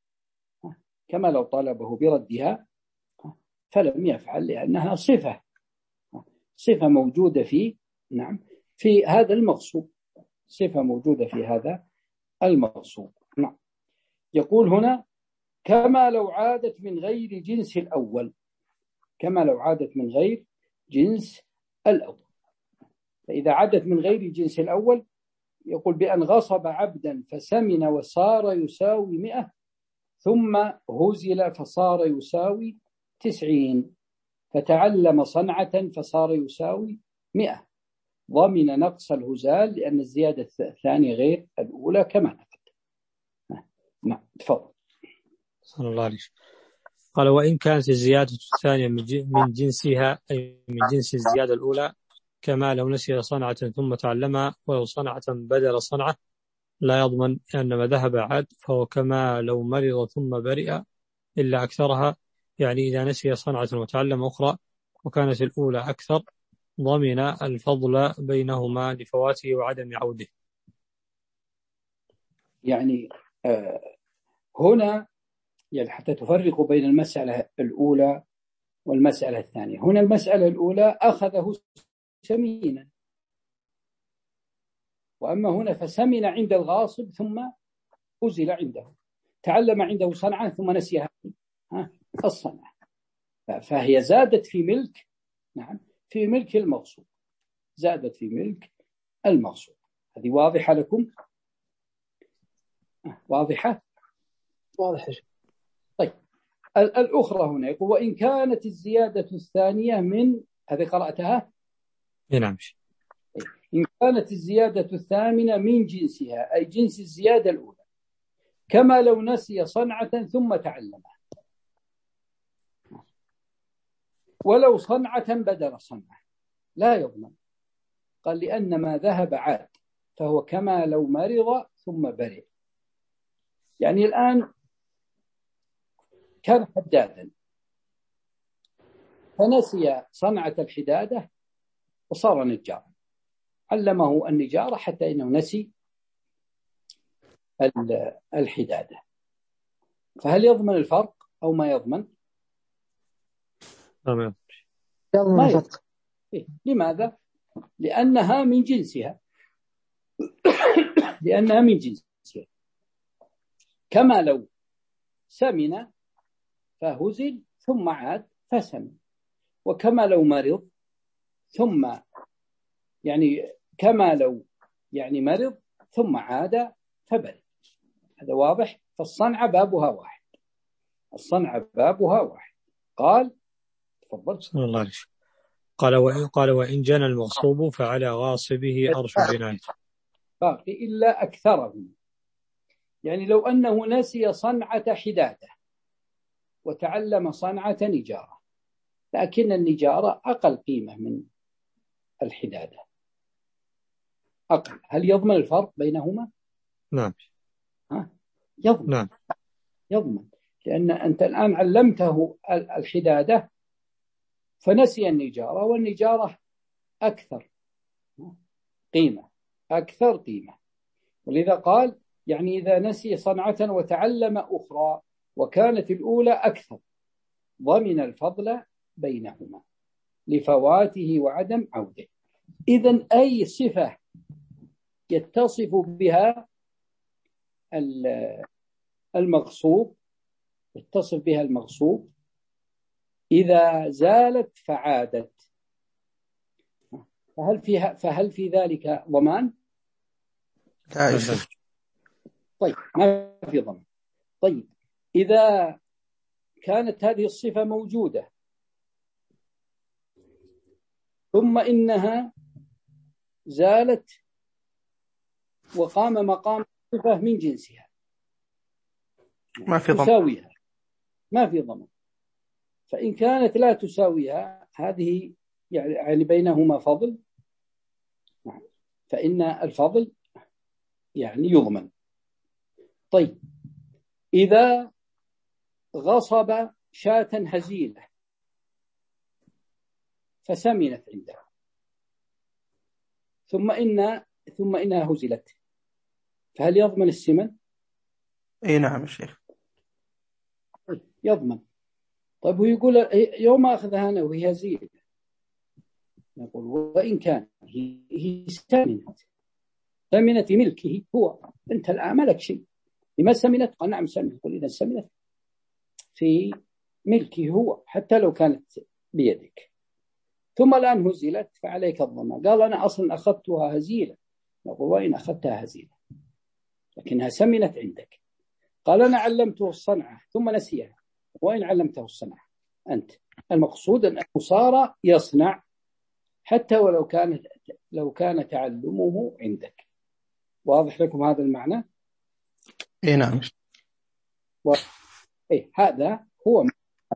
كما لو طالبه بردها فلم يفعل، لأنها صفة صفة موجودة في نعم في هذا المغصوب، صفة موجودة في هذا المغصوب. نعم. يقول هنا كما لو عادت من غير جنس الأول، كما لو عادت من غير جنس الأول. فإذا عادت من غير الجنس الأول يقول بأن غصب عبدا فسمن وصار يساوي مئة ثم هزل فصار يساوي تسعين، فتعلم صنعة فصار يساوي مئة، ضمن نقص الهزال لأن الزيادة الثانية غير الأولى كما نقل. نعم تفضل. صلى الله عليه. قال وإن كانت الزيادة الثانية من جنسها أي من جنس الزيادة الأولى كما لو نسي صنعة ثم تعلمها ولو صنعة بدل صنعة لا يضمن أن ما ذهب عاد فهو كما لو مرض ثم برئ إلا أكثرها، يعني إذا نسي صنعة وتعلم أخرى وكانت الأولى أكثر ضمن الفضل بينهما لفواته وعدم عوده. يعني آه هنا يعني حتى تفرق بين المسألة الأولى والمسألة الثانية. هنا المسألة الأولى أخذه سمينا، وأما هنا فسمن عند الغاصب ثم أزل عنده، تعلم عنده صنعة ثم نسيها الصنعة، فهي زادت في ملك، نعم في ملك المغصوب، زادت في ملك المغصوب. هذه واضحة لكم؟ واضحة؟ واضحة. طيب الأخرى هنا يقول وإن كانت الزيادة الثانية من، هذه قرأتها؟ نعم. إن كانت الزيادة الثامنة من جنسها أي جنس الزيادة الأولى كما لو نسي صنعة ثم تعلمها، ولو صنعة بدل صنعة لا يضمن. قال لأن ما ذهب عاد فهو كما لو مرض ثم برئ. يعني الآن كان حدادا فنسي صنعة الحدادة وصار نجارا، علمه النجارة حتى إنه نسي الحدادة، فهل يضمن الفرق أو ما يضمن؟ تمام. يضمن الفرق. لماذا؟ لأنها من جنسها لأنها من جنسها كما لو سمن فهزل ثم عاد فسمن، وكما لو مرض ثم يعني كما لو يعني مرض ثم عاد فبرئ. هذا واضح. فالصنعة بابها واحد، الصنعة بابها واحد. قال تفضل. صلى الله عليه وسلم. قال وإن قال وإن جنى المغصوب فعلى غاصبه أرش جنايته باقي إلا أكثره. يعني لو أنه نسي صنعة حدادة وتعلم صنعة نجارة، لكن النجارة أقل قيمة من الحدادة، أقل، هل يضمن الفرق بينهما؟ نعم. ها؟ يضمن. نعم. يضمن، لأن أنت الآن علمته الحدادة فنسي النجارة، والنجارة أكثر قيمة، أكثر قيمة. ولذا قال يعني إذا نسي صنعة وتعلم أخرى وكانت الأولى أكثر ضمن الفضل بينهما لفواته وعدم عوده. إذن أي صفة يتصف بها المغصوب يتصف بها المغصوب إذا زالت فعادت، فهل فيها فهل في ذلك ضمان؟ طيب ما في ضمان. طيب إذا كانت هذه الصفة موجودة ثم إنها زالت وقام مقام صفة من جنسها ما في ضمان، تساويها، ما في ضمان. فإن كانت لا تساويها هذه يعني بينهما فضل، فإن الفضل يعني يضمن. طيب إذا غصب شاة هزيلة فسمنت عنده ثم إن ثم إنها هزلت، فهل يضمن السمن؟ اي نعم يا شيخ يضمن. طيب هو يقول يوم أخذها أنا وهي هزيلة، نقول وإن كان هي سمنت سمنت ملكه هو، أنت الآن ملك شيء، لما سمنت؟ قال نعم سمنت. يقول إذا سمنت في ملكه هو حتى لو كانت بيدك، ثم الآن هزلت فعليك الضمان. قال أنا أصلا أخذتها هزيلة، نقول وإن أخذتها هزيلة لكنها سمنت عندك. قال أنا علمته الصنعة ثم نسيها، وإن علمته الصنعة أنت، المقصود أنه صار يصنع حتى ولو كان لو كان تعلمه عندك. واضح لكم هذا المعنى؟ اي نعم. و... إيه هذا هو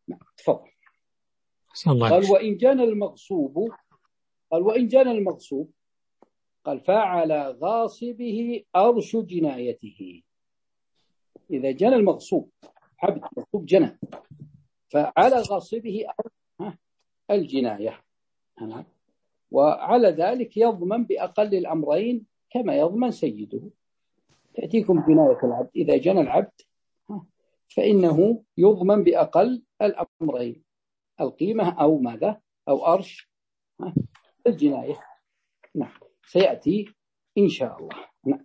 تفضل. قال وإن جنى المغصوب قال وإن جنى المغصوب قال فعل غاصبه أرش جنايته. إذا جنى المغصوب عبد مغصوب جنى فعلى غاصبه أرش الجناية، وعلى ذلك يضمن بأقل الأمرين كما يضمن سيده. تأتيكم جناية العبد، إذا جنى العبد فإنه يضمن بأقل الأمرين، القيمة أو ماذا أو أرش الجناية. نعم سيأتي إن شاء الله. نعم.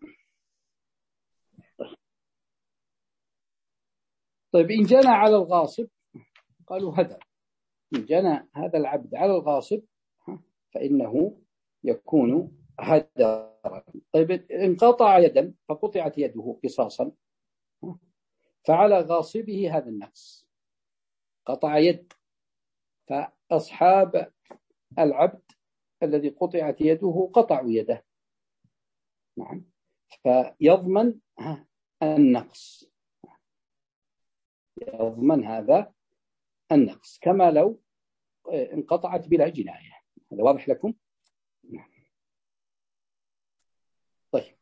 طيب إن جنى على الغاصب قالوا هذا إن جنى هذا العبد على الغاصب فإنه يكون هدرا. طيب انقطع يدا فقطعت يده قصاصا فعلى غاصبه هذا النقص. قطع يد فأصحاب العبد الذي قطعت يده قطعوا يده، نعم، فيضمن النقص، يضمن هذا النقص كما لو انقطعت بلا جناية. هذا واضح لكم؟ طيب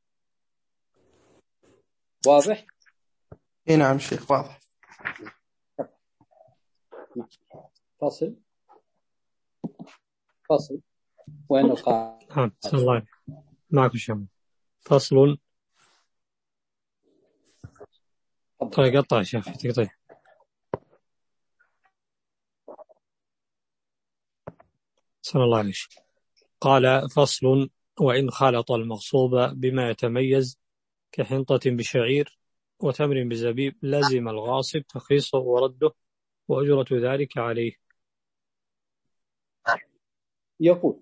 واضح؟ اي نعم شيخ واضح. فصل فصل وين القاعدة؟ نعم الله معك شيخ. فصل. طيب قطع شيخ تقطع. صلى الله عليه وسلم. قال فصل. وإن خالط المغصوب بما يتميز كحنطة بشعير وتمر بزبيب لزم الغاصب تخليصه ورده وأجرة ذلك عليه. يقول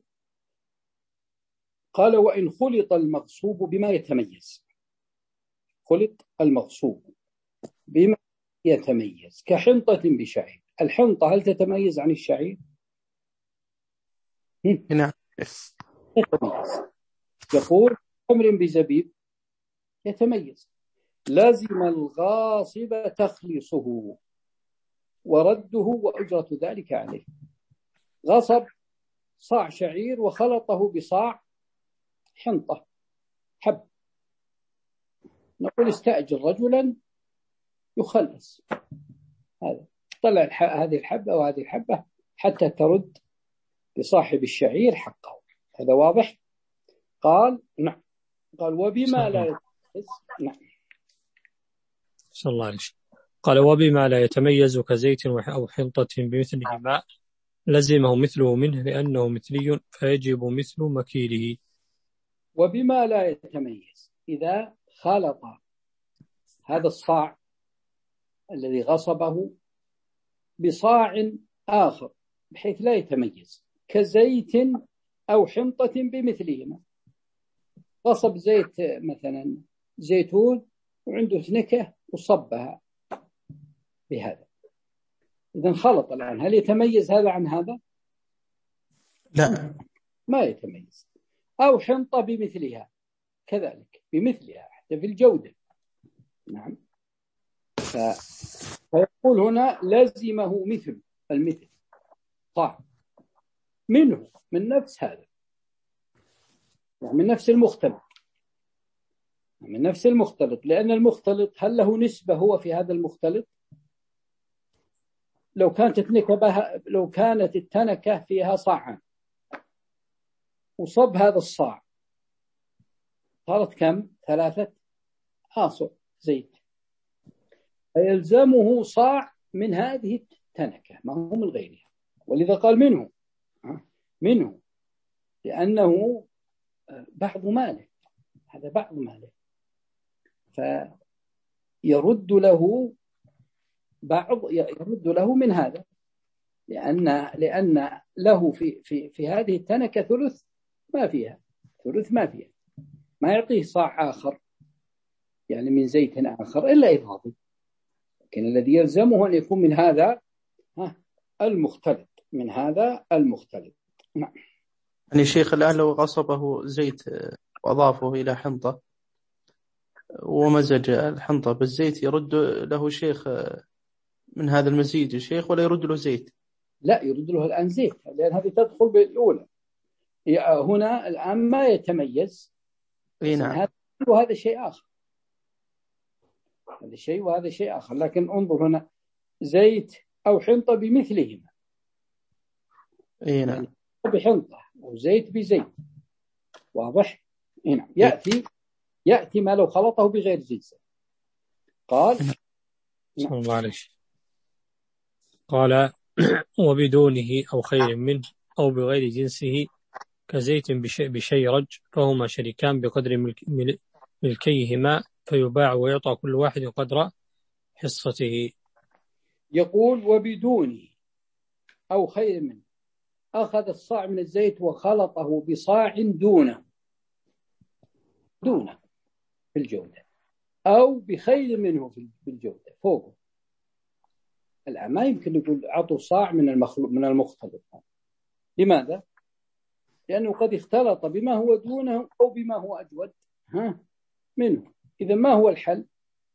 قال وإن خلط المغصوب بما يتميز، خلط المغصوب بما يتميز كحنطة بشعير. الحنطة هل تتميز عن الشعير؟ نعم يتميز. يقول تمر بزبيب يتميز. لازم الغاصب تخليصه ورده وأجرة ذلك عليه. غصب صاع شعير وخلطه بصاع حنطة حب، نقول استأجر رجلا يخلص هذا، طلع هذه الحبة وهذه الحبة حتى ترد لصاحب الشعير حقه. هذا واضح؟ قال نعم. قال وبما لا يتميز. نعم صلى الله عليه وسلم. قال وبما لا يتميز كزيت أو حنطة بمثله ماء لزمه مثله منه لأنه مثلي فيجب مثل مكيله. وبما لا يتميز إذا خلط هذا الصاع الذي غصبه بصاع آخر بحيث لا يتميز كزيت أو حنطة بمثلهما. غصب زيت مثلا زيتون وعنده سنكة وصبها بهذا، إذن خلط الآن، هل يتميز هذا عن هذا؟ لا ما يتميز. أو حنطة بمثلها كذلك بمثلها حتى في الجودة. نعم. ف... فيقول هنا لازمه مثل المثل طعم منه من نفس هذا، من نفس المختلط، من نفس المختلط، لأن المختلط هل له نسبة هو في هذا المختلط؟ لو كانت التنكة لو كانت التنكة فيها صاعا وصب هذا الصاع صارت كم؟ ثلاثة آصع زيت، فيلزمه صاع من هذه التنكة ما هو من غيرها، ولذا قال منه منه لأنه بعض ماله، هذا بعض ماله، فيرد له بعض يرد له من هذا، لأن لأن له في في في هذه التنكة ثلث ما فيها، ثلث ما فيها، ما يعطيه صاع آخر يعني من زيت آخر إلا إضافي، لكن الذي يلزمه أن يكون من هذا المختلط، من هذا المختلط. نعم. يعني شيخ الآن لو غصبه زيت وأضافه إلى حنطة ومزج الحنطة بالزيت يرد له شيخ من هذا المزيد يا شيخ ولا يرد له زيت؟ لا، يرد له الآن زيت، لأن هذه تدخل بالأولى. هنا الآن ما يتميز. اي نعم. هذا وهذا شيء آخر، هذا شيء وهذا شيء آخر. لكن انظر هنا، زيت أو حنطة بمثلهما. اي نعم. يعني بحنطة وزيت بزيت، واضح؟ هنا يأتي يأتي ما لو خلطه بغير جنسه. قال معلش قال وبدونه أو خير منه أو بغير جنسه كزيت بشيرج، فهما شريكان بقدر ملك ملكيهما، فيباع ويعطى كل واحد قدر حصته. يقول وبدونه أو خير منه، أخذ الصاع من الزيت وخلطه بصاع دونه دونه في الجودة، أو بخير منه في الجودة فوقه. الآن ما يمكن نقول عطوا صاع من المخلوق من المختلط. لماذا؟ لأنه قد اختلط بما هو دونه أو بما هو أجود ها منه. إذا ما هو الحل؟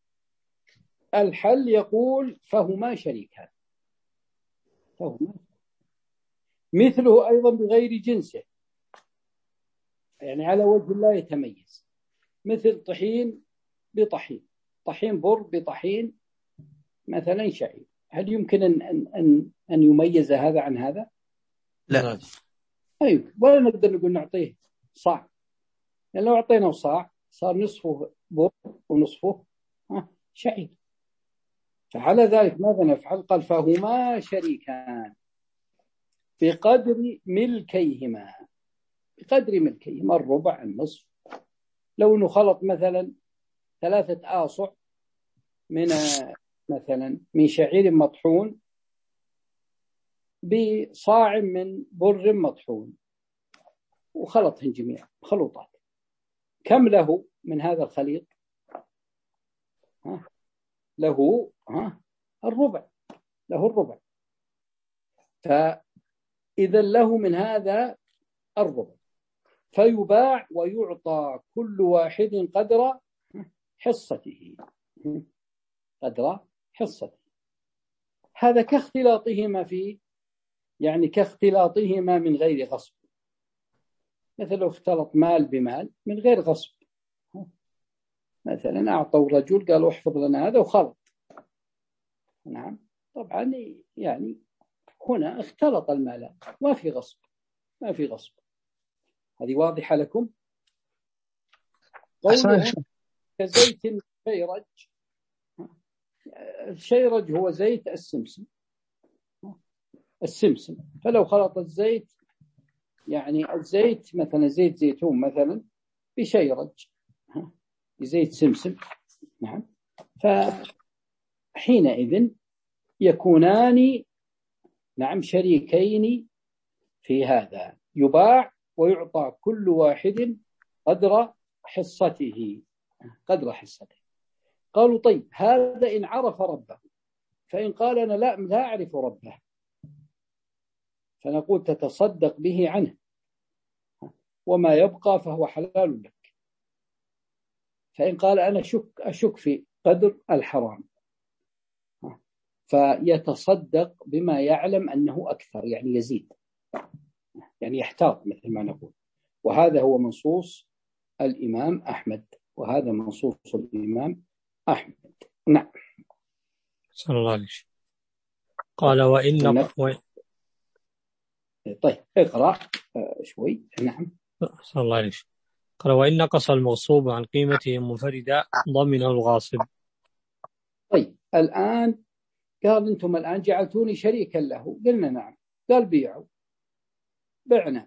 الحل يقول فهما شريكان، فهما مثله أيضا بغير جنسه، يعني على وجه لا يتميز، مثل طحين بطحين، طحين بر بطحين مثلا شعير. هل يمكن أن, أن, أن يميز هذا عن هذا؟ لا. أيوة. ولا نقدر نقول نعطيه صاع، لأن يعني لو أعطيناه صاع صار نصفه بر ونصفه شعير. فعلى ذلك ماذا نفعل؟ قال فهما شريكان بقدر ملكيهما، بقدر ملكيهما، الربع النصف. لو أنه خلط مثلا ثلاثة آصع من مثلا من شعير مطحون بصاع من بر مطحون وخلطهم جميعا خلوطات، كم له من هذا الخليط؟ ها؟ له ها الربع، له الربع. فإذا له من هذا الربع، فيباع ويعطى كل واحد قدر حصته، قدر حصته. هذا كاختلاطهما في يعني كاختلاطهما من غير غصب. مثل لو اختلط مال بمال من غير غصب، مثلا أعطوا رجل قالوا احفظ لنا هذا وخلط، نعم طبعا يعني هنا اختلط المال، ما في غصب، ما في غصب. هذه واضحة لكم؟ قوله كزيت الشيرج، الشيرج هو زيت السمسم، السمسم. فلو خلط الزيت يعني الزيت مثلا زيت زيتون مثلا بشيرج بزيت سمسم، نعم، فحينئذ يكونان نعم شريكين في هذا، يباع ويعطى كل واحد قدر حصته، قدر حصته. قالوا طيب هذا إن عرف ربه، فإن قال أنا لا لا أعرف ربه، فنقول تتصدق به عنه وما يبقى فهو حلال لك. فإن قال أنا شك أشك في قدر الحرام، فيتصدق بما يعلم أنه أكثر، يعني يزيد، يعني يحتاط مثل ما نقول. وهذا هو منصوص الإمام أحمد، وهذا منصوص الإمام أحمد. نعم. صلى الله عليه وسلم. قال وإن و... طيب اقرأ شوي. نعم. صلى الله عليه وسلم. قال وإن نقص المغصوب عن قيمته منفردا ضمنه الغاصب. طيب الآن قال أنتم الآن جعلتوني شريكا له، قلنا نعم. قال بيعوا، بعنا.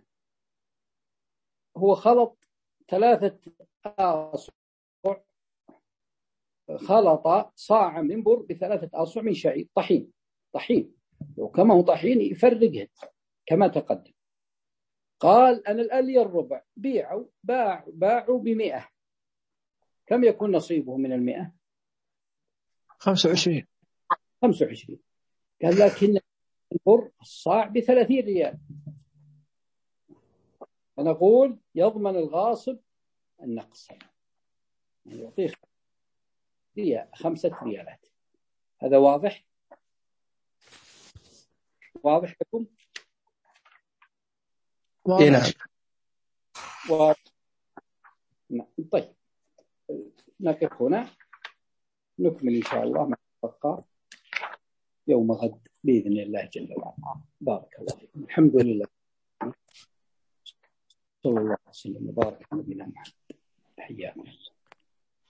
هو خلط ثلاثة آصع، خلط صاع من بر بثلاثة آصع من شعير طحين، طحين وكما هو طحين يفرقه كما تقدم. قال أنا الآن لي الربع، بيعوا باع باعوا بمئة، كم يكون نصيبه من المئة؟ خمسة وعشرين. خمسة وعشرين. قال لكن البر الصاع بثلاثين ريال، فنقول يضمن الغاصب النقص، يعني يعطيه ريال خمسة ريالات. هذا واضح؟ واضح لكم؟ إيه نعم. واضح. نعم. طيب نقف هنا، نكمل إن شاء الله ما تبقى يوم غد بإذن الله جل وعلا. بارك الله فيكم. الحمد لله، صلى الله عليه وسلم وبارك على نبينا محمد. حياكم الله.